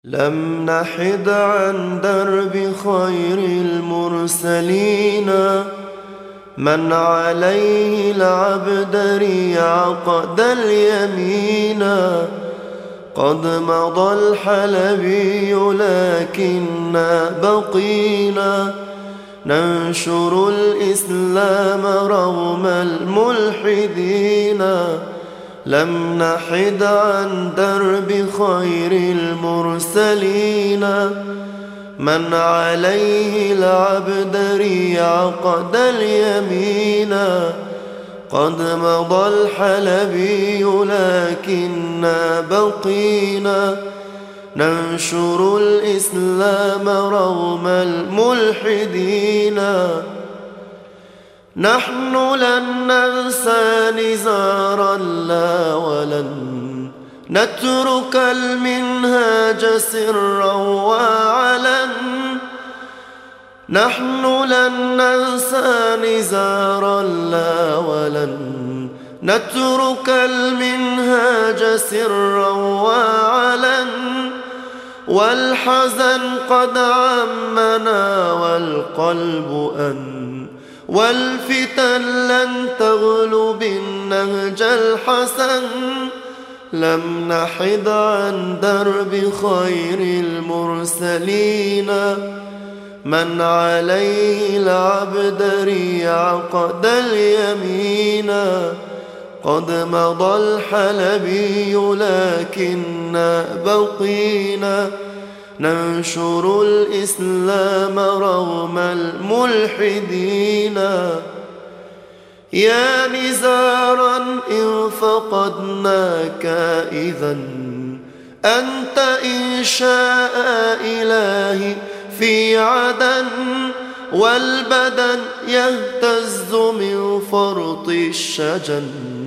لم نحد عن درب خير المرسلين من عليه العبد ريع قد اليمين. قد مضى الحلبي لكننا بقينا ننشر الإسلام رغم الملحدين. لم نحد عن درب خير المرسلين من عليه العبد ريع قد اليمين. قد مضى الحلبي لكننا بقينا ننشر الإسلام رغم الملحدين. نحن لن ننسى نزارا لا ولن نترك المنهاج سرا وعلن. نحن لن ننسى نزارا لا ولن نترك المنهاج سرا وعلن. والحزن قد عمنا والقلب أن والفتن لن تغلب النهج الحسن. لم نحد عن درب خير المرسلين من عليه العبد ريع قد اليمين. قد مضى الحلبي لكننا بقينا ننشر الإسلام رغم الملحدين. يا نزارا إن فقدناك إذا أنت إن شاء إلهي في عدن. والبدن يهتز من فرط الشجن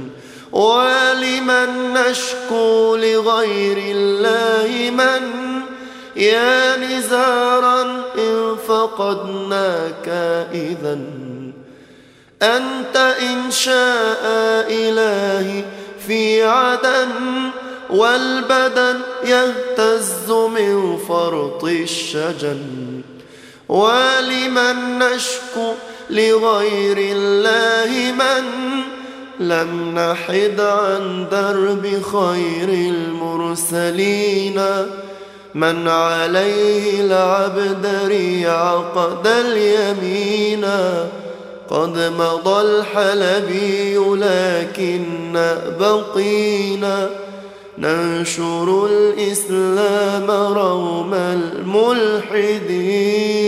ولمن نشكو لغير الله من. يا نزارا إن فقدناك إذا أنت إن شاء إلهي في عدن. والبدن يهتز من فرط الشجن ولمن نشكو لغير الله من. لم نحد عن درب خير المرسلين من عليه العبد ريع قد اليمين. قد مضى الحلبي لكننا بقينا ننشر الإسلام رغم الملحدين.